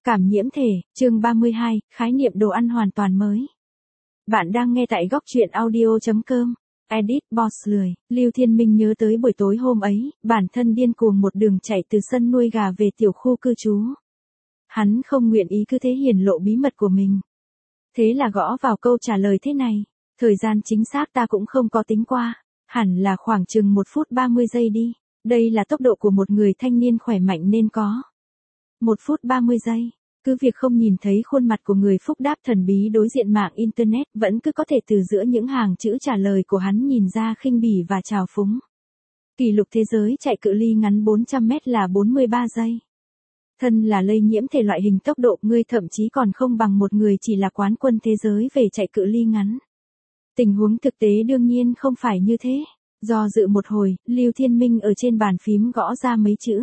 Cảm nhiễm thể, chương 32, khái niệm đồ ăn hoàn toàn mới. Bạn đang nghe tại góc truyện audio.com. Edit Boss lười, Lưu Thiên Minh nhớ tới buổi tối hôm ấy, bản thân điên cuồng một đường chạy từ sân nuôi gà về tiểu khu cư trú. Hắn không nguyện ý cứ thế hiển lộ bí mật của mình. Thế là gõ vào câu trả lời thế này, thời gian chính xác ta cũng không có tính qua, hẳn là khoảng chừng 1 phút 30 giây đi, đây là tốc độ của một người thanh niên khỏe mạnh nên có. 1 phút 30 giây, cứ việc không nhìn thấy khuôn mặt của người phúc đáp thần bí đối diện mạng Internet vẫn cứ có thể từ giữa những hàng chữ trả lời của hắn nhìn ra khinh bỉ và trào phúng. Kỷ lục thế giới chạy cự ly ngắn 400m là 43 giây. Thân là lây nhiễm thể loại hình tốc độ ngươi thậm chí còn không bằng một người chỉ là quán quân thế giới về chạy cự ly ngắn. Tình huống thực tế đương nhiên không phải như thế. Do dự một hồi, Lưu Thiên Minh ở trên bàn phím gõ ra mấy chữ.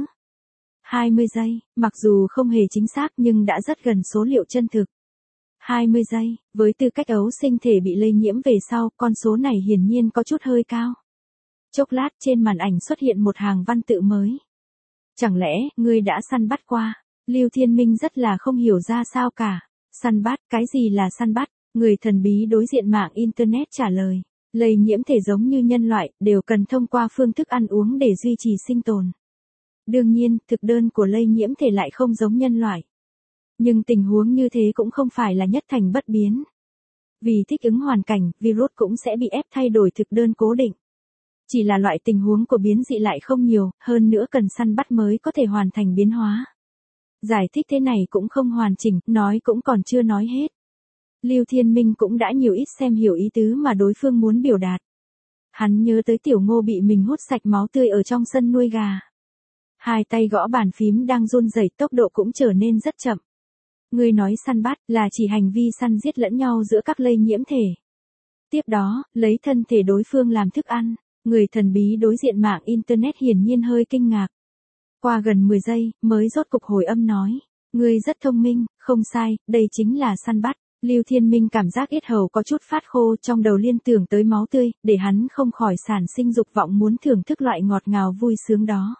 20 giây, mặc dù không hề chính xác nhưng đã rất gần số liệu chân thực. 20 giây, với tư cách ấu sinh thể bị lây nhiễm về sau, con số này hiển nhiên có chút hơi cao. Chốc lát trên màn ảnh xuất hiện một hàng văn tự mới. Chẳng lẽ, ngươi đã săn bắt qua? Lưu Thiên Minh rất là không hiểu ra sao cả. Săn bắt, cái gì là săn bắt? Người thần bí đối diện mạng Internet trả lời. Lây nhiễm thể giống như nhân loại, đều cần thông qua phương thức ăn uống để duy trì sinh tồn. Đương nhiên, thực đơn của lây nhiễm thể lại không giống nhân loại. Nhưng tình huống như thế cũng không phải là nhất thành bất biến. Vì thích ứng hoàn cảnh, virus cũng sẽ bị ép thay đổi thực đơn cố định. Chỉ là loại tình huống của biến dị lại không nhiều, hơn nữa cần săn bắt mới có thể hoàn thành biến hóa. Giải thích thế này cũng không hoàn chỉnh, nói cũng còn chưa nói hết. Lưu Thiên Minh cũng đã nhiều ít xem hiểu ý tứ mà đối phương muốn biểu đạt. Hắn nhớ tới Tiểu Ngô bị mình hút sạch máu tươi ở trong sân nuôi gà. Hai tay gõ bàn phím đang run rẩy, tốc độ cũng trở nên rất chậm. Ngươi nói săn bắt là chỉ hành vi săn giết lẫn nhau giữa các lây nhiễm thể. Tiếp đó, lấy thân thể đối phương làm thức ăn. Người thần bí đối diện mạng Internet hiển nhiên hơi kinh ngạc. Qua gần 10 giây, mới rốt cục hồi âm nói. Ngươi rất thông minh, không sai, đây chính là săn bắt. Lưu Thiên Minh cảm giác yết hầu có chút phát khô, trong đầu liên tưởng tới máu tươi, để hắn không khỏi sản sinh dục vọng muốn thưởng thức loại ngọt ngào vui sướng đó.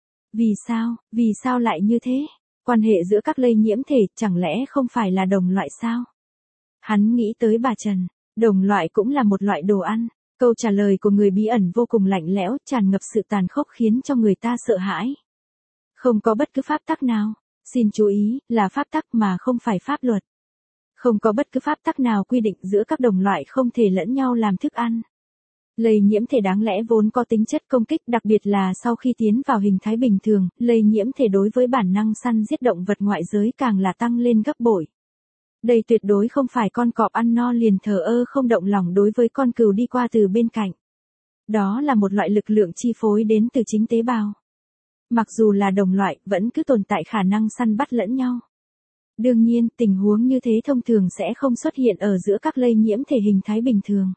Vì sao lại như thế? Quan hệ giữa các lây nhiễm thể chẳng lẽ không phải là đồng loại sao? Hắn nghĩ tới bà Trần, đồng loại cũng là một loại đồ ăn. Câu trả lời của người bí ẩn vô cùng lạnh lẽo, tràn ngập sự tàn khốc khiến cho người ta sợ hãi. Không có bất cứ pháp tắc nào. Xin chú ý, là pháp tắc mà không phải pháp luật. Không có bất cứ pháp tắc nào quy định giữa các đồng loại không thể lẫn nhau làm thức ăn. Lây nhiễm thể đáng lẽ vốn có tính chất công kích, đặc biệt là sau khi tiến vào hình thái bình thường, lây nhiễm thể đối với bản năng săn giết động vật ngoại giới càng là tăng lên gấp bội. Đây tuyệt đối không phải con cọp ăn no liền thờ ơ không động lòng đối với con cừu đi qua từ bên cạnh. Đó là một loại lực lượng chi phối đến từ chính tế bào. Mặc dù là đồng loại, vẫn cứ tồn tại khả năng săn bắt lẫn nhau. Đương nhiên, tình huống như thế thông thường sẽ không xuất hiện ở giữa các lây nhiễm thể hình thái bình thường.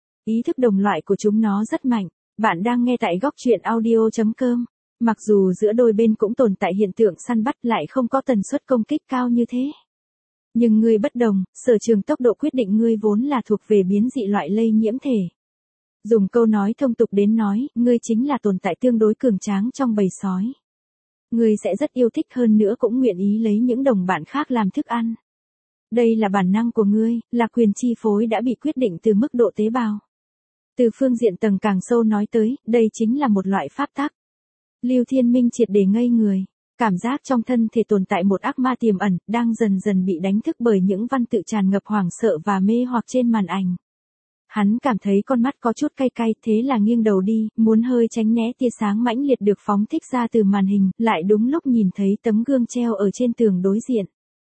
Ý thức đồng loại của chúng nó rất mạnh. Bạn đang nghe tại góc truyện audio.com. Mặc dù giữa đôi bên cũng tồn tại hiện tượng săn bắt lại không có tần suất công kích cao như thế. Nhưng ngươi bất đồng, sở trường tốc độ quyết định ngươi vốn là thuộc về biến dị loại lây nhiễm thể. Dùng câu nói thông tục đến nói, ngươi chính là tồn tại tương đối cường tráng trong bầy sói. Ngươi sẽ rất yêu thích hơn nữa cũng nguyện ý lấy những đồng bạn khác làm thức ăn. Đây là bản năng của ngươi, là quyền chi phối đã bị quyết định từ mức độ tế bào. Từ phương diện tầng càng sâu nói tới, đây chính là một loại pháp tắc. Lưu Thiên Minh triệt để ngây người. Cảm giác trong thân thể tồn tại một ác ma tiềm ẩn, đang dần dần bị đánh thức bởi những văn tự tràn ngập hoảng sợ và mê hoặc trên màn ảnh. Hắn cảm thấy con mắt có chút cay cay, thế là nghiêng đầu đi, muốn hơi tránh né tia sáng mãnh liệt được phóng thích ra từ màn hình, lại đúng lúc nhìn thấy tấm gương treo ở trên tường đối diện.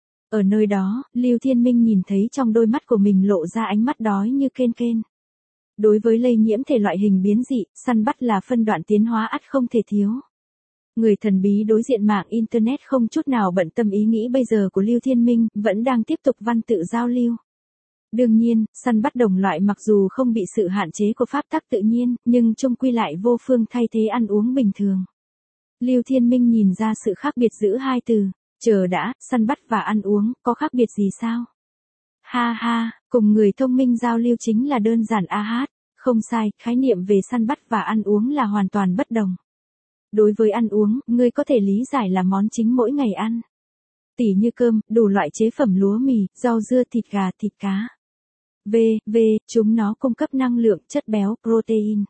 Ở nơi đó, Lưu Thiên Minh nhìn thấy trong đôi mắt của mình lộ ra ánh mắt đói như kên kên. Đối với lây nhiễm thể loại hình biến dị, săn bắt là phân đoạn tiến hóa ắt không thể thiếu. Người thần bí đối diện mạng Internet không chút nào bận tâm ý nghĩ bây giờ của Lưu Thiên Minh, vẫn đang tiếp tục văn tự giao lưu. Đương nhiên, săn bắt đồng loại mặc dù không bị sự hạn chế của pháp tắc tự nhiên, nhưng chung quy lại vô phương thay thế ăn uống bình thường. Lưu Thiên Minh nhìn ra sự khác biệt giữa hai từ, chờ đã, săn bắt và ăn uống, có khác biệt gì sao? Ha ha, cùng người thông minh giao lưu chính là đơn giản a hát, không sai, khái niệm về săn bắt và ăn uống là hoàn toàn bất đồng. Đối với ăn uống, ngươi có thể lý giải là món chính mỗi ngày ăn. Tỉ như cơm, đủ loại chế phẩm lúa mì, rau dưa, thịt gà, thịt cá. Chúng nó cung cấp năng lượng, chất béo, protein.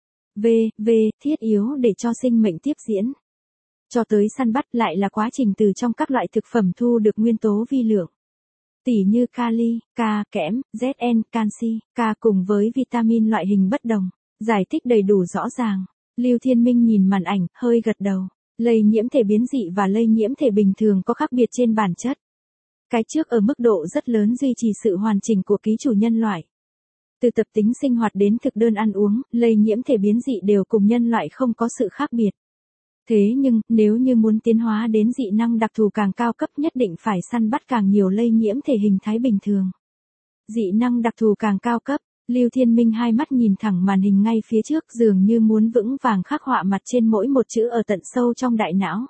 Thiết yếu để cho sinh mệnh tiếp diễn. Cho tới săn bắt lại là quá trình từ trong các loại thực phẩm thu được nguyên tố vi lượng. Tỉ như kali, K, kẽm, Zn, canxi, K cùng với vitamin loại hình bất đồng. Giải thích đầy đủ rõ ràng. Lưu Thiên Minh nhìn màn ảnh, hơi gật đầu. Lây nhiễm thể biến dị và lây nhiễm thể bình thường có khác biệt trên bản chất. Cái trước ở mức độ rất lớn duy trì sự hoàn chỉnh của ký chủ nhân loại. Từ tập tính sinh hoạt đến thực đơn ăn uống, lây nhiễm thể biến dị đều cùng nhân loại không có sự khác biệt. Thế nhưng, nếu như muốn tiến hóa đến dị năng đặc thù càng cao cấp nhất định phải săn bắt càng nhiều lây nhiễm thể hình thái bình thường. Dị năng đặc thù càng cao cấp, Lưu Thiên Minh hai mắt nhìn thẳng màn hình ngay phía trước dường như muốn vững vàng khắc họa mặt trên mỗi một chữ ở tận sâu trong đại não.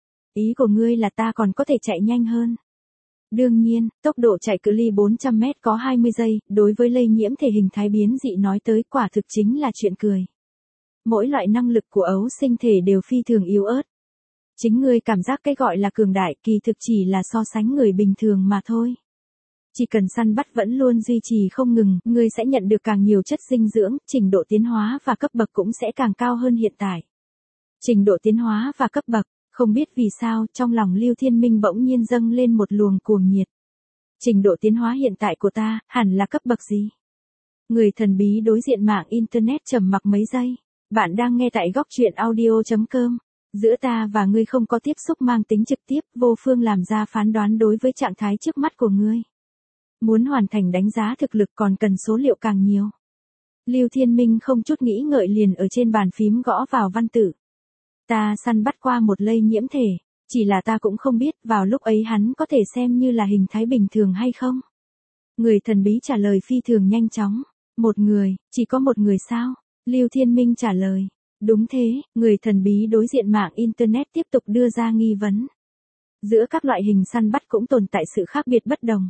Ý của ngươi là ta còn có thể chạy nhanh hơn. Đương nhiên, tốc độ chạy cự ly 400 mét có 20 giây, đối với lây nhiễm thể hình thái biến dị nói tới quả thực chính là chuyện cười. Mỗi loại năng lực của ấu sinh thể đều phi thường yếu ớt. Chính ngươi cảm giác cái gọi là cường đại kỳ thực chỉ là so sánh người bình thường mà thôi. Chỉ cần săn bắt vẫn luôn duy trì không ngừng, ngươi sẽ nhận được càng nhiều chất dinh dưỡng, trình độ tiến hóa và cấp bậc cũng sẽ càng cao hơn hiện tại. Trình độ tiến hóa và cấp bậc, không biết vì sao trong lòng Lưu Thiên Minh bỗng nhiên dâng lên một luồng cuồng nhiệt. Trình độ tiến hóa hiện tại của ta, hẳn là cấp bậc gì? Người thần bí đối diện mạng Internet trầm mặc mấy giây. Bạn đang nghe tại góc truyện audio.com. Giữa ta và ngươi không có tiếp xúc mang tính trực tiếp, vô phương làm ra phán đoán đối với trạng thái trước mắt của ngươi. Muốn hoàn thành đánh giá thực lực còn cần số liệu càng nhiều. Lưu Thiên Minh không chút nghĩ ngợi liền ở trên bàn phím gõ vào văn tự. Ta săn bắt qua một lây nhiễm thể, chỉ là ta cũng không biết vào lúc ấy hắn có thể xem như là hình thái bình thường hay không. Người thần bí trả lời phi thường nhanh chóng. Một người, chỉ có một người sao? Lưu Thiên Minh trả lời. Đúng thế, người thần bí đối diện mạng Internet tiếp tục đưa ra nghi vấn. Giữa các loại hình săn bắt cũng tồn tại sự khác biệt bất đồng.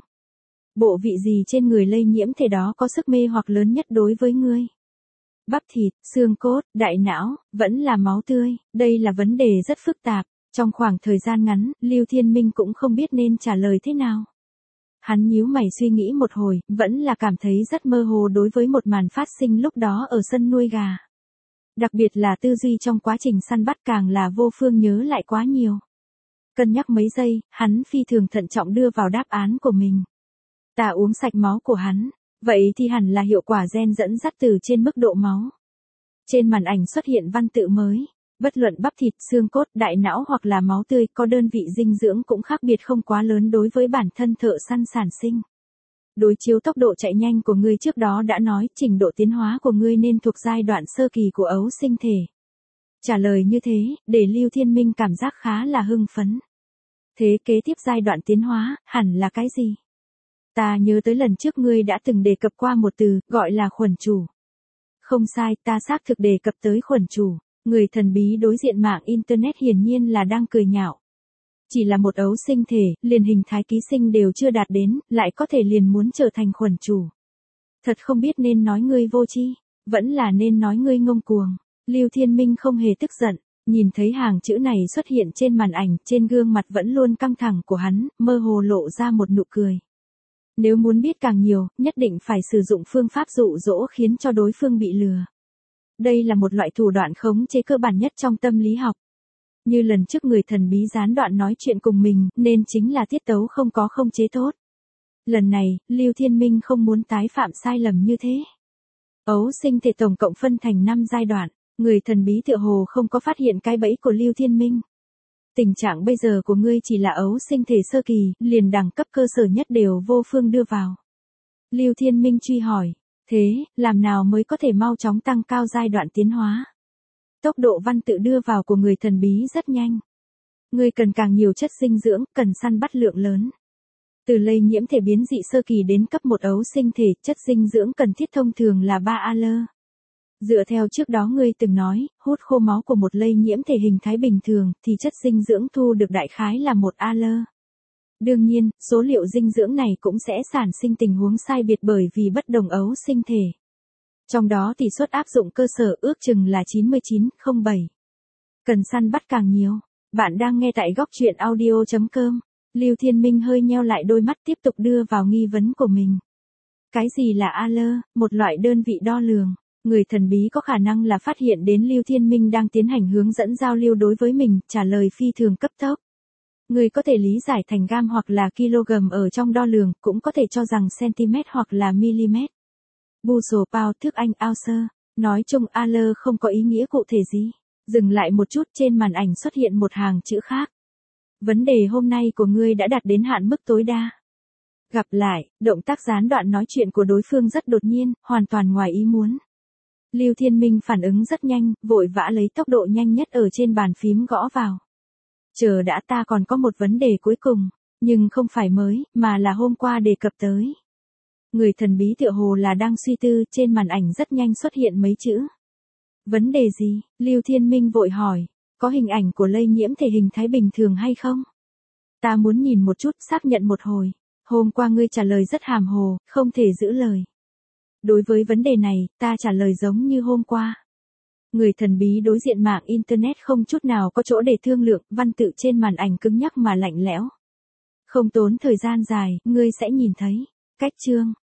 Bộ vị gì trên người lây nhiễm thể đó có sức mê hoặc lớn nhất đối với ngươi? Bắp thịt, xương cốt, đại não, vẫn là máu tươi, đây là vấn đề rất phức tạp. Trong khoảng thời gian ngắn, Lưu Thiên Minh cũng không biết nên trả lời thế nào. Hắn nhíu mày suy nghĩ một hồi, vẫn là cảm thấy rất mơ hồ đối với một màn phát sinh lúc đó ở sân nuôi gà. Đặc biệt là tư duy trong quá trình săn bắt càng là vô phương nhớ lại quá nhiều. Cân nhắc mấy giây, hắn phi thường thận trọng đưa vào đáp án của mình. Ta uống sạch máu của hắn, vậy thì hẳn là hiệu quả gen dẫn dắt từ trên mức độ máu. Trên màn ảnh xuất hiện văn tự mới. Bất luận bắp thịt, xương cốt, đại não hoặc là máu tươi có đơn vị dinh dưỡng cũng khác biệt không quá lớn đối với bản thân thợ săn sản sinh. Đối chiếu tốc độ chạy nhanh của ngươi trước đó đã nói trình độ tiến hóa của ngươi nên thuộc giai đoạn sơ kỳ của ấu sinh thể. Trả lời như thế, để Lưu Thiên Minh cảm giác khá là hưng phấn. Thế kế tiếp giai đoạn tiến hóa, hẳn là cái gì? Ta nhớ tới lần trước ngươi đã từng đề cập qua một từ, gọi là khuẩn chủ. Không sai, ta xác thực đề cập tới khuẩn chủ. Người thần bí đối diện mạng Internet hiển nhiên là đang cười nhạo. Chỉ là một ấu sinh thể, liền hình thái ký sinh đều chưa đạt đến, lại có thể liền muốn trở thành khuẩn chủ. Thật không biết nên nói ngươi vô tri, vẫn là nên nói ngươi ngông cuồng. Lưu Thiên Minh không hề tức giận, nhìn thấy hàng chữ này xuất hiện trên màn ảnh, trên gương mặt vẫn luôn căng thẳng của hắn, mơ hồ lộ ra một nụ cười. Nếu muốn biết càng nhiều, nhất định phải sử dụng phương pháp dụ dỗ khiến cho đối phương bị lừa. Đây là một loại thủ đoạn khống chế cơ bản nhất trong tâm lý học. Như lần trước người thần bí gián đoạn nói chuyện cùng mình, nên chính là tiết tấu không có khống chế tốt. Lần này, Lưu Thiên Minh không muốn tái phạm sai lầm như thế. Ấu sinh thể tổng cộng phân thành 5 giai đoạn, người thần bí tựa hồ không có phát hiện cái bẫy của Lưu Thiên Minh. Tình trạng bây giờ của ngươi chỉ là ấu sinh thể sơ kỳ, liền đẳng cấp cơ sở nhất đều vô phương đưa vào. Lưu Thiên Minh truy hỏi. Thế, làm nào mới có thể mau chóng tăng cao giai đoạn tiến hóa? Tốc độ văn tự đưa vào của người thần bí rất nhanh. Ngươi cần càng nhiều chất dinh dưỡng, cần săn bắt lượng lớn. Từ lây nhiễm thể biến dị sơ kỳ đến cấp 1 ấu sinh thể, chất dinh dưỡng cần thiết thông thường là 3 AL. Dựa theo trước đó ngươi từng nói, hút khô máu của một lây nhiễm thể hình thái bình thường, thì chất dinh dưỡng thu được đại khái là 1 AL. Đương nhiên, số liệu dinh dưỡng này cũng sẽ sản sinh tình huống sai biệt bởi vì bất đồng ấu sinh thể. Trong đó tỷ suất áp dụng cơ sở ước chừng là 99,07. Cần săn bắt càng nhiều. Bạn đang nghe tại góc truyện audio.com. Lưu Thiên Minh hơi nheo lại đôi mắt tiếp tục đưa vào nghi vấn của mình. Cái gì là ALER, một loại đơn vị đo lường? Người thần bí có khả năng là phát hiện đến Lưu Thiên Minh đang tiến hành hướng dẫn giao lưu đối với mình, trả lời phi thường cấp tốc. Người có thể lý giải thành gam hoặc là kg ở trong đo lường, cũng có thể cho rằng cm hoặc là mm. Bushel pound thước Anh ounce. Nói chung ALER không có ý nghĩa cụ thể gì. Dừng lại một chút, trên màn ảnh xuất hiện một hàng chữ khác. Vấn đề hôm nay của ngươi đã đạt đến hạn mức tối đa. Gặp lại, động tác gián đoạn nói chuyện của đối phương rất đột nhiên, hoàn toàn ngoài ý muốn. Lưu Thiên Minh phản ứng rất nhanh, vội vã lấy tốc độ nhanh nhất ở trên bàn phím gõ vào. Chờ đã, ta còn có một vấn đề cuối cùng, nhưng không phải mới, mà là hôm qua đề cập tới. Người thần bí tựa hồ là đang suy tư, trên màn ảnh rất nhanh xuất hiện mấy chữ. Vấn đề gì? Lưu Thiên Minh vội hỏi, có hình ảnh của lây nhiễm thể hình thái bình thường hay không? Ta muốn nhìn một chút, xác nhận một hồi. Hôm qua ngươi trả lời rất hàm hồ, không thể giữ lời. Đối với vấn đề này, ta trả lời giống như hôm qua. Người thần bí đối diện mạng Internet không chút nào có chỗ để thương lượng, văn tự trên màn ảnh cứng nhắc mà lạnh lẽo. Không tốn thời gian dài, ngươi sẽ nhìn thấy. Cách chương.